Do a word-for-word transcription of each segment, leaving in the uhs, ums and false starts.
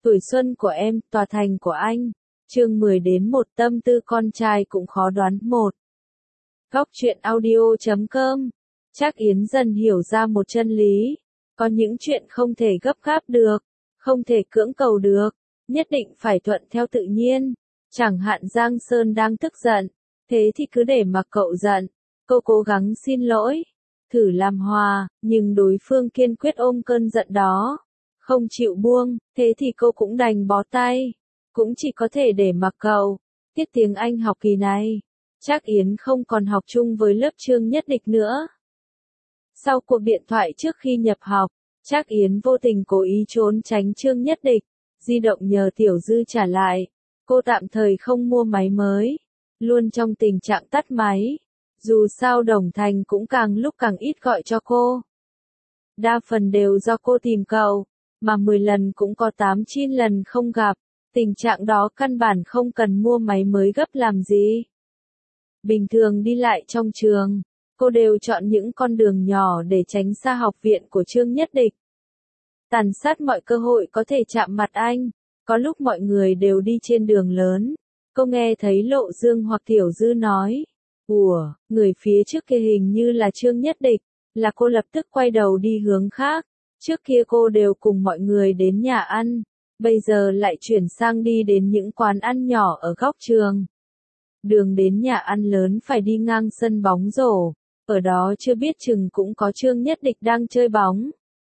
Tuổi xuân của em, tòa thành của anh. Chương mười đến một tâm tư con trai cũng khó đoán một. Góc truyện audio chấm com. Trác Yến dần hiểu ra một chân lý. Có những chuyện không thể gấp gáp được, không thể cưỡng cầu được, nhất định phải thuận theo tự nhiên. Chẳng hạn Giang Sơn đang tức giận, thế thì cứ để mặc cậu giận. Cô cố gắng xin lỗi, thử làm hòa, nhưng đối phương kiên quyết ôm cơn giận đó, không chịu buông, thế thì cô cũng đành bó tay, cũng chỉ có thể để mặc cậu. Tiết tiếng Anh học kỳ này, Trác Yến không còn học chung với lớp Trương Nhất Địch nữa. Sau cuộc điện thoại trước khi nhập học, Trác Yến vô tình cố ý trốn tránh Trương Nhất Địch, di động nhờ Tiểu Dư trả lại. Cô tạm thời không mua máy mới, luôn trong tình trạng tắt máy. Dù sao Đồng Thành cũng càng lúc càng ít gọi cho cô. Đa phần đều do cô tìm cậu, mà mười lần cũng có tám chín lần không gặp. Tình trạng đó căn bản không cần mua máy mới gấp làm gì. Bình thường đi lại trong trường, cô đều chọn những con đường nhỏ để tránh xa học viện của Trương Nhất Địch. Tàn sát mọi cơ hội có thể chạm mặt anh. Có lúc mọi người đều đi trên đường lớn, cô nghe thấy Lộ Dương hoặc Tiểu Dư nói, ủa, người phía trước kia hình như là Trương Nhất Địch, là cô lập tức quay đầu đi hướng khác. Trước kia cô đều cùng mọi người đến nhà ăn, bây giờ lại chuyển sang đi đến những quán ăn nhỏ ở góc trường. Đường đến nhà ăn lớn phải đi ngang sân bóng rổ, ở đó chưa biết chừng cũng có Trương Nhất Địch đang chơi bóng.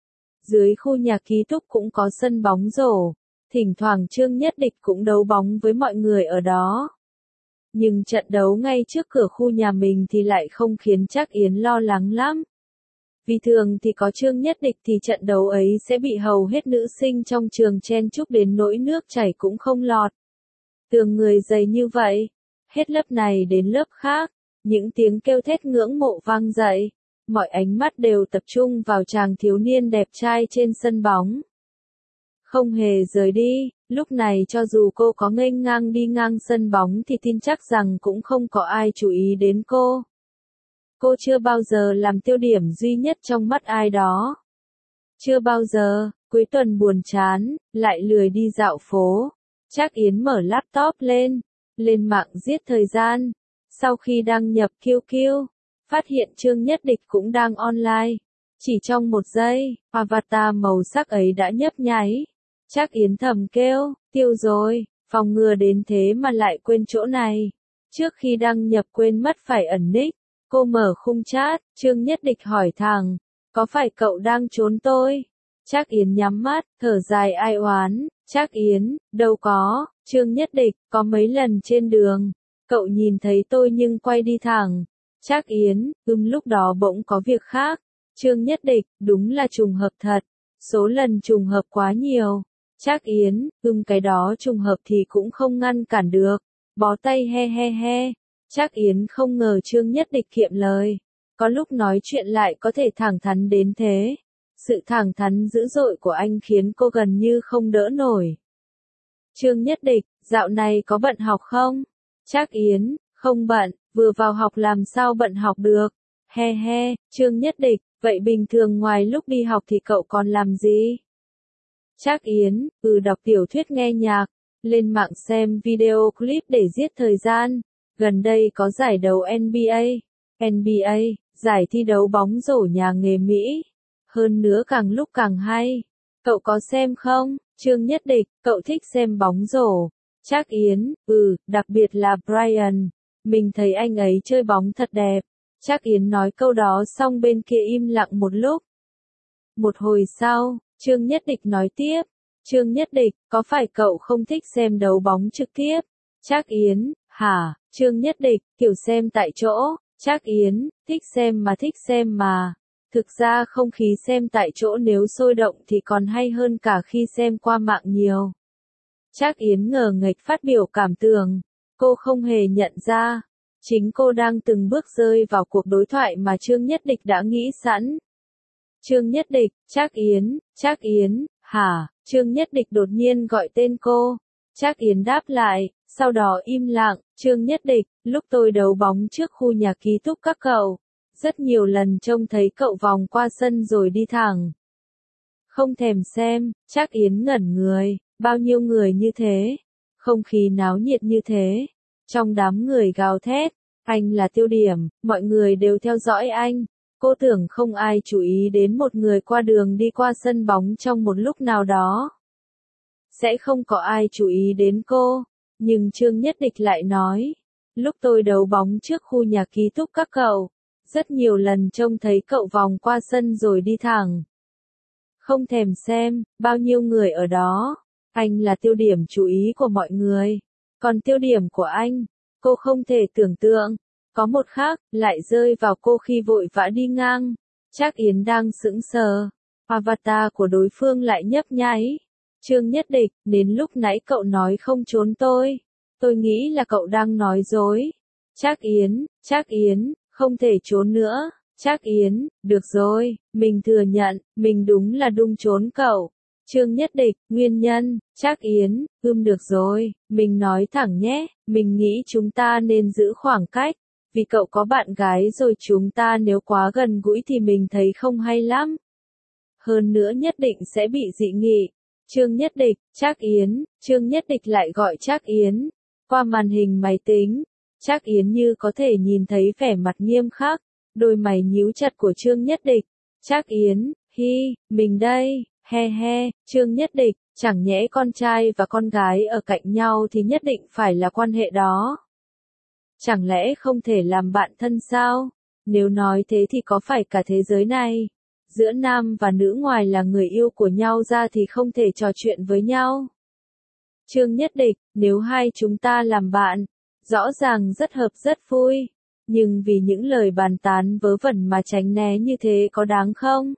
Dưới khu nhà ký túc cũng có sân bóng rổ. Thỉnh thoảng Trương Nhất Địch cũng đấu bóng với mọi người ở đó. Nhưng trận đấu ngay trước cửa khu nhà mình thì lại không khiến Trác Yến lo lắng lắm. Vì thường thì có Trương Nhất Địch thì trận đấu ấy sẽ bị hầu hết nữ sinh trong trường chen chúc đến nỗi nước chảy cũng không lọt. Tường người dày như vậy, hết lớp này đến lớp khác, những tiếng kêu thét ngưỡng mộ vang dậy. Mọi ánh mắt đều tập trung vào chàng thiếu niên đẹp trai trên sân bóng. Không hề rời đi, lúc này cho dù cô có nghênh ngang đi ngang sân bóng thì tin chắc rằng cũng không có ai chú ý đến cô. Cô chưa bao giờ làm tiêu điểm duy nhất trong mắt ai đó. Chưa bao giờ, cuối tuần buồn chán, lại lười đi dạo phố. Trác Yến mở laptop lên, lên mạng giết thời gian. Sau khi đăng nhập Q Q, phát hiện Trương Nhất Địch cũng đang online. Chỉ trong một giây, avatar màu sắc ấy đã nhấp nháy. Trác Yến thầm kêu, tiêu rồi, phòng ngừa đến thế mà lại quên chỗ này. Trước khi đăng nhập quên mất phải ẩn nick, cô mở khung chat, Trương Nhất Địch hỏi thẳng, có phải cậu đang trốn tôi? Trác Yến nhắm mắt, thở dài ai oán, Trác Yến, đâu có, Trương Nhất Địch, có mấy lần trên đường, cậu nhìn thấy tôi nhưng quay đi thẳng. Trác Yến, ừm lúc đó bỗng có việc khác. Trương Nhất Địch, đúng là trùng hợp thật, số lần trùng hợp quá nhiều. Trác Yến, ừm cái đó trùng hợp thì cũng không ngăn cản được, bó tay he he he. Trác Yến không ngờ Trương Nhất Địch kiệm lời, có lúc nói chuyện lại có thể thẳng thắn đến thế. Sự thẳng thắn dữ dội của anh khiến cô gần như không đỡ nổi. Trương Nhất Địch, dạo này có bận học không? Trác Yến, không bận, vừa vào học làm sao bận học được. He he, Trương Nhất Địch, vậy bình thường ngoài lúc đi học thì cậu còn làm gì? Trác Yến, ừ đọc tiểu thuyết nghe nhạc, lên mạng xem video clip để giết thời gian. Gần đây có giải đấu N B A, N B A, giải thi đấu bóng rổ nhà nghề Mỹ. Hơn nữa càng lúc càng hay. Cậu có xem không? Trương Nhất Địch, cậu thích xem bóng rổ. Trác Yến, ừ, đặc biệt là Brian. Mình thấy anh ấy chơi bóng thật đẹp. Trác Yến nói câu đó xong bên kia im lặng một lúc. Một hồi sau, Trương Nhất Địch nói tiếp. Trương Nhất Địch, có phải cậu không thích xem đấu bóng trực tiếp? Trác Yến, hả? Trương Nhất Địch, kiểu xem tại chỗ. Trác Yến, thích xem mà thích xem mà. Thực ra không khí xem tại chỗ nếu sôi động thì còn hay hơn cả khi xem qua mạng nhiều. Trác Yến ngờ nghệch phát biểu cảm tưởng. Cô không hề nhận ra. Chính cô đang từng bước rơi vào cuộc đối thoại mà Trương Nhất Địch đã nghĩ sẵn. Trương Nhất Địch, Trác Yến, Trác Yến, hả? Trương Nhất Địch đột nhiên gọi tên cô. Trác Yến đáp lại, sau đó im lặng. Trương Nhất Địch, lúc tôi đấu bóng trước khu nhà ký túc các cậu, rất nhiều lần trông thấy cậu vòng qua sân rồi đi thẳng. Không thèm xem. Trác Yến ngẩn người, bao nhiêu người như thế, không khí náo nhiệt như thế, trong đám người gào thét, anh là tiêu điểm, mọi người đều theo dõi anh. Cô tưởng không ai chú ý đến một người qua đường đi qua sân bóng trong một lúc nào đó. Sẽ không có ai chú ý đến cô, nhưng Trương Nhất Địch lại nói, lúc tôi đấu bóng trước khu nhà ký túc các cậu, rất nhiều lần trông thấy cậu vòng qua sân rồi đi thẳng. Không thèm xem, bao nhiêu người ở đó, anh là tiêu điểm chú ý của mọi người, còn tiêu điểm của anh, cô không thể tưởng tượng. Có một khác, lại rơi vào cô khi vội vã đi ngang. Trác Yến đang sững sờ. Avatar của đối phương lại nhấp nháy. Trương Nhất Địch, đến lúc nãy cậu nói không trốn tôi. Tôi nghĩ là cậu đang nói dối. Trác Yến, Trác Yến, không thể trốn nữa. Trác Yến, được rồi, mình thừa nhận, mình đúng là đung trốn cậu. Trương Nhất Địch, nguyên nhân, Trác Yến, ưm được rồi, mình nói thẳng nhé, mình nghĩ chúng ta nên giữ khoảng cách. Vì cậu có bạn gái rồi chúng ta nếu quá gần gũi thì mình thấy không hay lắm. Hơn nữa nhất định sẽ bị dị nghị. Trương Nhất Địch, Trác Yến, Trương Nhất Địch lại gọi Trác Yến. Qua màn hình máy tính, Trác Yến như có thể nhìn thấy vẻ mặt nghiêm khắc, đôi mày nhíu chặt của Trương Nhất Địch. Trác Yến, hi, mình đây, he he, Trương Nhất Địch, chẳng nhẽ con trai và con gái ở cạnh nhau thì nhất định phải là quan hệ đó. Chẳng lẽ không thể làm bạn thân sao? Nếu nói thế thì có phải cả thế giới này, giữa nam và nữ ngoài là người yêu của nhau ra thì không thể trò chuyện với nhau? Trương Nhất Địch, nếu hai chúng ta làm bạn, rõ ràng rất hợp rất vui, nhưng vì những lời bàn tán vớ vẩn mà tránh né như thế có đáng không?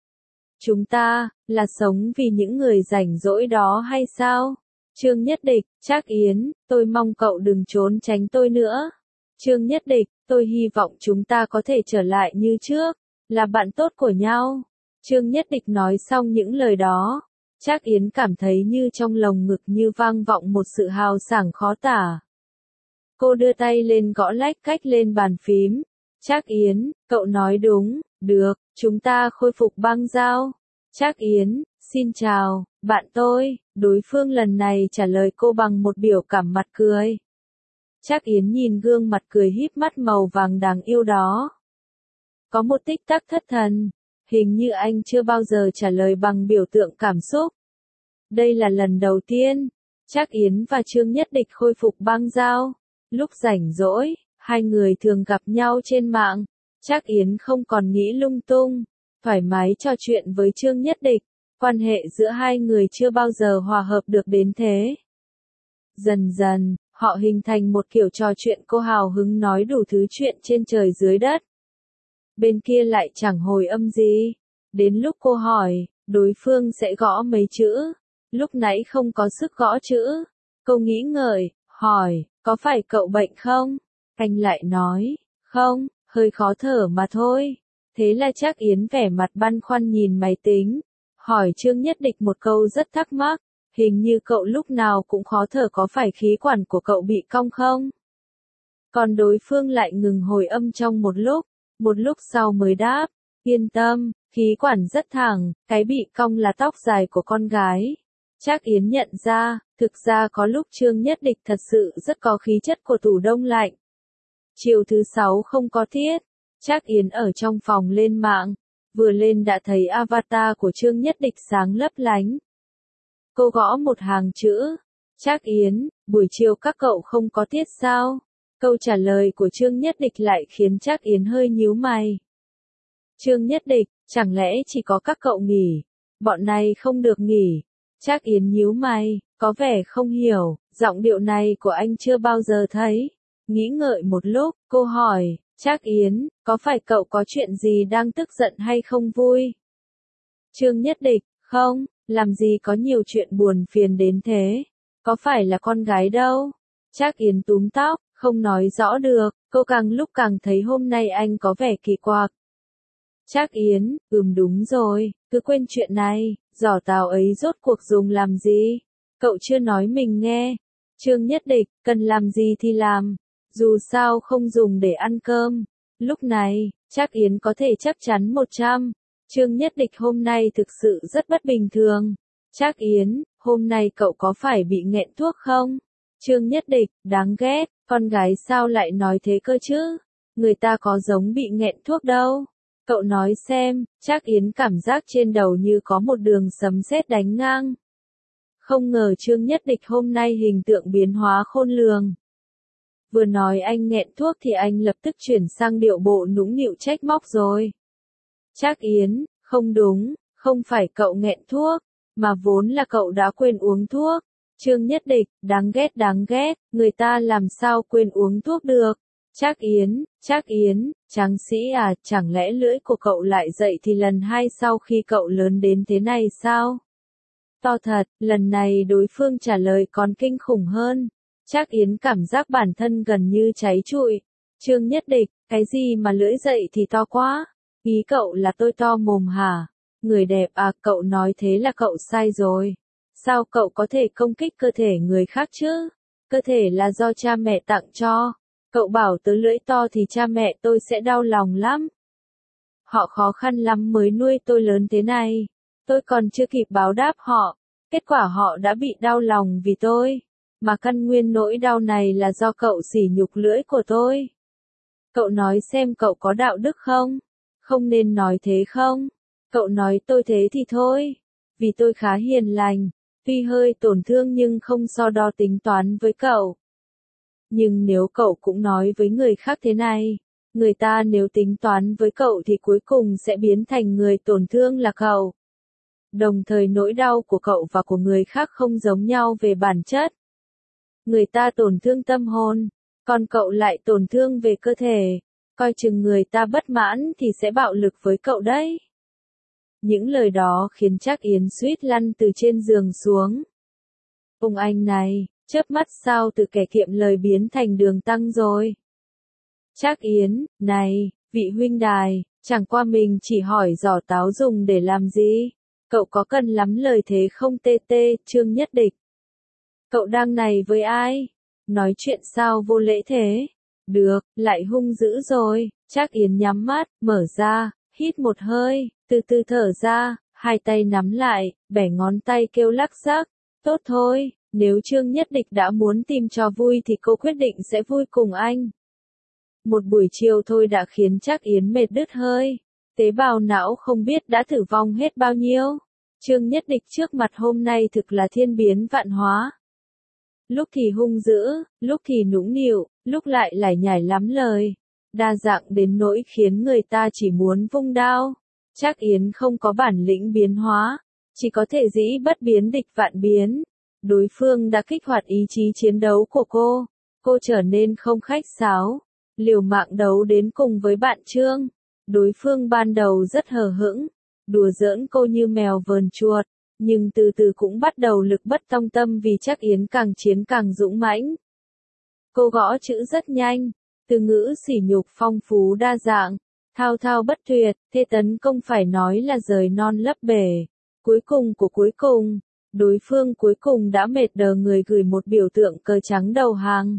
Chúng ta, là sống vì những người rảnh rỗi đó hay sao? Trương Nhất Địch, Trác Yến, tôi mong cậu đừng trốn tránh tôi nữa. Trương Nhất Địch, tôi hy vọng chúng ta có thể trở lại như trước, là bạn tốt của nhau. Trương Nhất Địch nói xong những lời đó, Trác Yến cảm thấy như trong lồng ngực như vang vọng một sự hào sảng khó tả. Cô đưa tay lên gõ lách cách lên bàn phím. Trác Yến, cậu nói đúng, được, chúng ta khôi phục băng giao. Trác Yến, xin chào, bạn tôi. Đối phương lần này trả lời cô bằng một biểu cảm mặt cười. Trác Yến nhìn gương mặt cười híp mắt màu vàng đáng yêu đó. Có một tích tắc thất thần, hình như anh chưa bao giờ trả lời bằng biểu tượng cảm xúc. Đây là lần đầu tiên, Trác Yến và Trương Nhất Địch khôi phục băng giao. Lúc rảnh rỗi, hai người thường gặp nhau trên mạng. Trác Yến không còn nghĩ lung tung, thoải mái trò chuyện với Trương Nhất Địch. Quan hệ giữa hai người chưa bao giờ hòa hợp được đến thế. Dần dần, họ hình thành một kiểu trò chuyện cô hào hứng nói đủ thứ chuyện trên trời dưới đất. Bên kia lại chẳng hồi âm gì. Đến lúc cô hỏi, đối phương sẽ gõ mấy chữ. Lúc nãy không có sức gõ chữ. Cô nghĩ ngợi, hỏi, có phải cậu bệnh không? Anh lại nói, không, hơi khó thở mà thôi. Thế là Trác Yến vẻ mặt băn khoăn nhìn máy tính. Hỏi Trương Nhất Địch một câu rất thắc mắc, hình như cậu lúc nào cũng khó thở, có phải khí quản của cậu bị cong không? Còn đối phương lại ngừng hồi âm trong một lúc, một lúc sau mới đáp, yên tâm, khí quản rất thẳng, cái bị cong là tóc dài của con gái. Trác Yến nhận ra, thực ra có lúc Trương Nhất Địch thật sự rất có khí chất của tủ đông lạnh. Chiều thứ sáu không có tiết, Trác Yến ở trong phòng lên mạng. Vừa lên đã thấy avatar của Trương Nhất Địch sáng lấp lánh. Cô gõ một hàng chữ. Trác Yến, buổi chiều các cậu không có tiết sao? Câu trả lời của Trương Nhất Địch lại khiến Trác Yến hơi nhíu mày. Trương Nhất Địch, chẳng lẽ chỉ có các cậu nghỉ? Bọn này không được nghỉ. Trác Yến nhíu mày, có vẻ không hiểu, giọng điệu này của anh chưa bao giờ thấy. Nghĩ ngợi một lúc, cô hỏi, Trác Yến, có phải cậu có chuyện gì đang tức giận hay không vui? Trương Nhất Địch, không, làm gì có nhiều chuyện buồn phiền đến thế. Có phải là con gái đâu? Trác Yến túm tóc, không nói rõ được, cô càng lúc càng thấy hôm nay anh có vẻ kỳ quặc. Trác Yến, ừm đúng rồi, cứ quên chuyện này, giỏ tàu ấy rốt cuộc dùng làm gì? Cậu chưa nói mình nghe. Trương Nhất Địch, cần làm gì thì làm. Dù sao không dùng để ăn cơm. Lúc này, Trác Yến có thể chắc chắn một trăm. Trương Nhất Địch hôm nay thực sự rất bất bình thường. Trác Yến, hôm nay cậu có phải bị nghẹn thuốc không? Trương Nhất Địch, đáng ghét, con gái sao lại nói thế cơ chứ? Người ta có giống bị nghẹn thuốc đâu. Cậu nói xem, Trác Yến cảm giác trên đầu như có một đường sấm sét đánh ngang. Không ngờ Trương Nhất Địch hôm nay hình tượng biến hóa khôn lường. Vừa nói anh nghẹn thuốc thì anh lập tức chuyển sang điệu bộ nũng nịu trách móc rồi. Trác Yến, không đúng, không phải cậu nghẹn thuốc, mà vốn là cậu đã quên uống thuốc. Trương Nhất Địch, đáng ghét đáng ghét, người ta làm sao quên uống thuốc được. Trác Yến, Trác Yến, tráng sĩ à, chẳng lẽ lưỡi của cậu lại dậy thì lần hai sau khi cậu lớn đến thế này sao? To thật, lần này đối phương trả lời còn kinh khủng hơn. Trác Yến cảm giác bản thân gần như cháy trụi. Trương Nhất Địch, cái gì mà lưỡi dậy thì to quá? Ý cậu là tôi to mồm hả? Người đẹp à, cậu nói thế là cậu sai rồi. Sao cậu có thể công kích cơ thể người khác chứ? Cơ thể là do cha mẹ tặng cho. Cậu bảo tớ lưỡi to thì cha mẹ tôi sẽ đau lòng lắm. Họ khó khăn lắm mới nuôi tôi lớn thế này. Tôi còn chưa kịp báo đáp họ. Kết quả họ đã bị đau lòng vì tôi. Mà căn nguyên nỗi đau này là do cậu sỉ nhục lưỡi của tôi. Cậu nói xem cậu có đạo đức không? Không nên nói thế không? Cậu nói tôi thế thì thôi. Vì tôi khá hiền lành. Tuy hơi tổn thương nhưng không so đo tính toán với cậu. Nhưng nếu cậu cũng nói với người khác thế này, người ta nếu tính toán với cậu thì cuối cùng sẽ biến thành người tổn thương là cậu. Đồng thời nỗi đau của cậu và của người khác không giống nhau về bản chất. Người ta tổn thương tâm hồn, còn cậu lại tổn thương về cơ thể. Coi chừng người ta bất mãn thì sẽ bạo lực với cậu đấy. Những lời đó khiến Trác Yến suýt lăn từ trên giường xuống. Ông anh này, chớp mắt sao từ kẻ kiệm lời biến thành đường tăng rồi. Trác Yến, này, vị huynh đài, chẳng qua mình chỉ hỏi giỏ táo dùng để làm gì? Cậu có cần lắm lời thế không tê tê, Trương Nhất Địch? Cậu đang này với ai? Nói chuyện sao vô lễ thế? Được, lại hung dữ rồi. Trác Yến nhắm mắt, mở ra, hít một hơi, từ từ thở ra, hai tay nắm lại, bẻ ngón tay kêu lắc xắc. Tốt thôi, nếu Trương Nhất Địch đã muốn tìm trò vui thì cô quyết định sẽ vui cùng anh. Một buổi chiều thôi đã khiến Trác Yến mệt đứt hơi. Tế bào não không biết đã tử vong hết bao nhiêu. Trương Nhất Địch trước mặt hôm nay thực là thiên biến vạn hóa. Lúc thì hung dữ, lúc thì nũng nịu, lúc lại lải nhải lắm lời. Đa dạng đến nỗi khiến người ta chỉ muốn vung đao. Trác Yến không có bản lĩnh biến hóa, chỉ có thể dĩ bất biến địch vạn biến. Đối phương đã kích hoạt ý chí chiến đấu của cô. Cô trở nên không khách sáo, liều mạng đấu đến cùng với bạn Trương. Đối phương ban đầu rất hờ hững, đùa giỡn cô như mèo vờn chuột, nhưng từ từ cũng bắt đầu lực bất tòng tâm vì Trác Yến càng chiến càng dũng mãnh. Cô gõ chữ rất nhanh, từ ngữ sỉ nhục phong phú đa dạng, thao thao bất tuyệt, thế tấn công phải nói là rời non lấp bể. Cuối cùng của cuối cùng, đối phương cuối cùng đã mệt đờ người gửi một biểu tượng cờ trắng đầu hàng.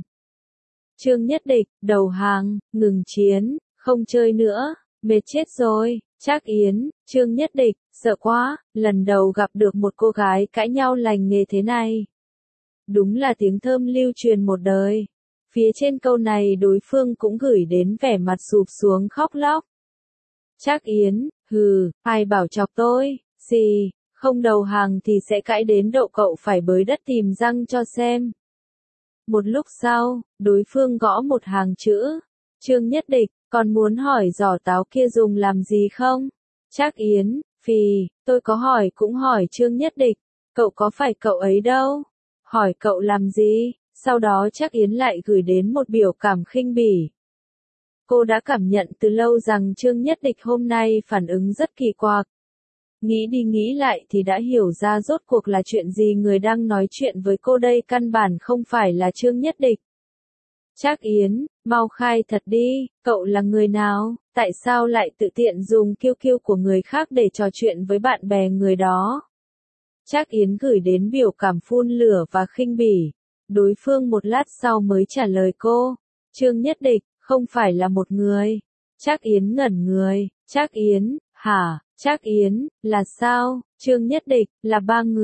Trương Nhất Địch, đầu hàng, ngừng chiến, không chơi nữa, mệt chết rồi. Trác Yến, Trương Nhất Địch, sợ quá, lần đầu gặp được một cô gái cãi nhau lành nghề thế này. Đúng là tiếng thơm lưu truyền một đời. Phía trên câu này đối phương cũng gửi đến vẻ mặt sụp xuống khóc lóc. Trác Yến, hừ, ai bảo chọc tôi, gì, không đầu hàng thì sẽ cãi đến độ cậu phải bới đất tìm răng cho xem. Một lúc sau, đối phương gõ một hàng chữ. Trương Nhất Địch, còn muốn hỏi giỏ táo kia dùng làm gì không? Trác Yến, phì, tôi có hỏi cũng hỏi Trương Nhất Địch, cậu có phải cậu ấy đâu? Hỏi cậu làm gì? Sau đó Trác Yến lại gửi đến một biểu cảm khinh bỉ. Cô đã cảm nhận từ lâu rằng Trương Nhất Địch hôm nay phản ứng rất kỳ quặc. Nghĩ đi nghĩ lại thì đã hiểu ra rốt cuộc là chuyện gì, người đang nói chuyện với cô đây căn bản không phải là Trương Nhất Địch. Trác Yến, mau khai thật đi, cậu là người nào, tại sao lại tự tiện dùng kiêu kiêu của người khác để trò chuyện với bạn bè người đó? Trác Yến gửi đến biểu cảm phun lửa và khinh bỉ. Đối phương một lát sau mới trả lời cô. Trương Nhất Địch, không phải là một người. Trác Yến ngẩn người. Trác Yến, hả? Trác Yến, là sao? Trương Nhất Địch, là ba người.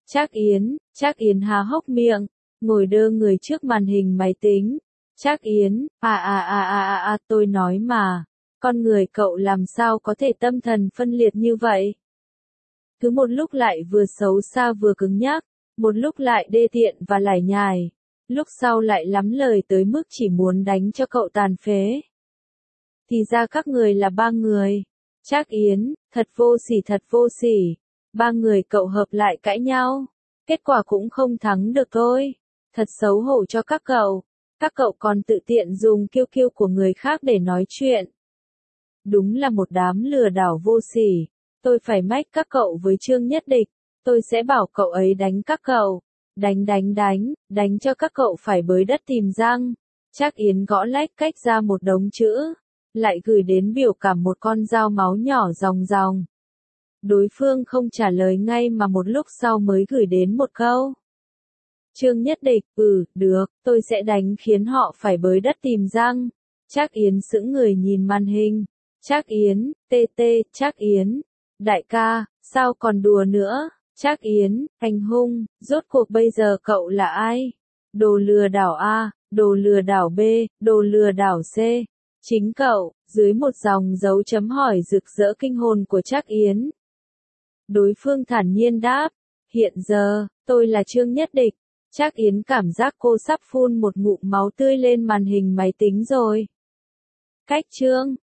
Trác Yến, Trác Yến há hốc miệng, ngồi đơ người trước màn hình máy tính. Trác Yến, à à à à à à tôi nói mà, con người cậu làm sao có thể tâm thần phân liệt như vậy? Cứ một lúc lại vừa xấu xa vừa cứng nhắc, một lúc lại đê tiện và lải nhải, lúc sau lại lắm lời tới mức chỉ muốn đánh cho cậu tàn phế. Thì ra các người là ba người. Trác Yến, thật vô sỉ thật vô sỉ. Ba người cậu hợp lại cãi nhau. Kết quả cũng không thắng được tôi. Thật xấu hổ cho các cậu. Các cậu còn tự tiện dùng kiêu kiêu của người khác để nói chuyện. Đúng là một đám lừa đảo vô sỉ. Tôi phải mách các cậu với Trương Nhất Địch. Tôi sẽ bảo cậu ấy đánh các cậu. Đánh đánh đánh, đánh cho các cậu phải bới đất tìm răng. Trác Yến gõ lách cách ra một đống chữ. Lại gửi đến biểu cảm một con dao máu nhỏ ròng ròng. Đối phương không trả lời ngay mà một lúc sau mới gửi đến một câu. Trương Nhất Địch, ừ, được, tôi sẽ đánh khiến họ phải bới đất tìm răng. Trác Yến sững người nhìn màn hình. Trác Yến, tê tê, Trác Yến. Đại ca, sao còn đùa nữa? Trác Yến, hành hung, rốt cuộc bây giờ cậu là ai? Đồ lừa đảo A, đồ lừa đảo B, đồ lừa đảo C. Chính cậu, dưới một dòng dấu chấm hỏi rực rỡ kinh hồn của Trác Yến. Đối phương thản nhiên đáp, hiện giờ, tôi là Trương Nhất Địch. Trác Yến cảm giác cô sắp phun một ngụm máu tươi lên màn hình máy tính rồi. Cách Trương,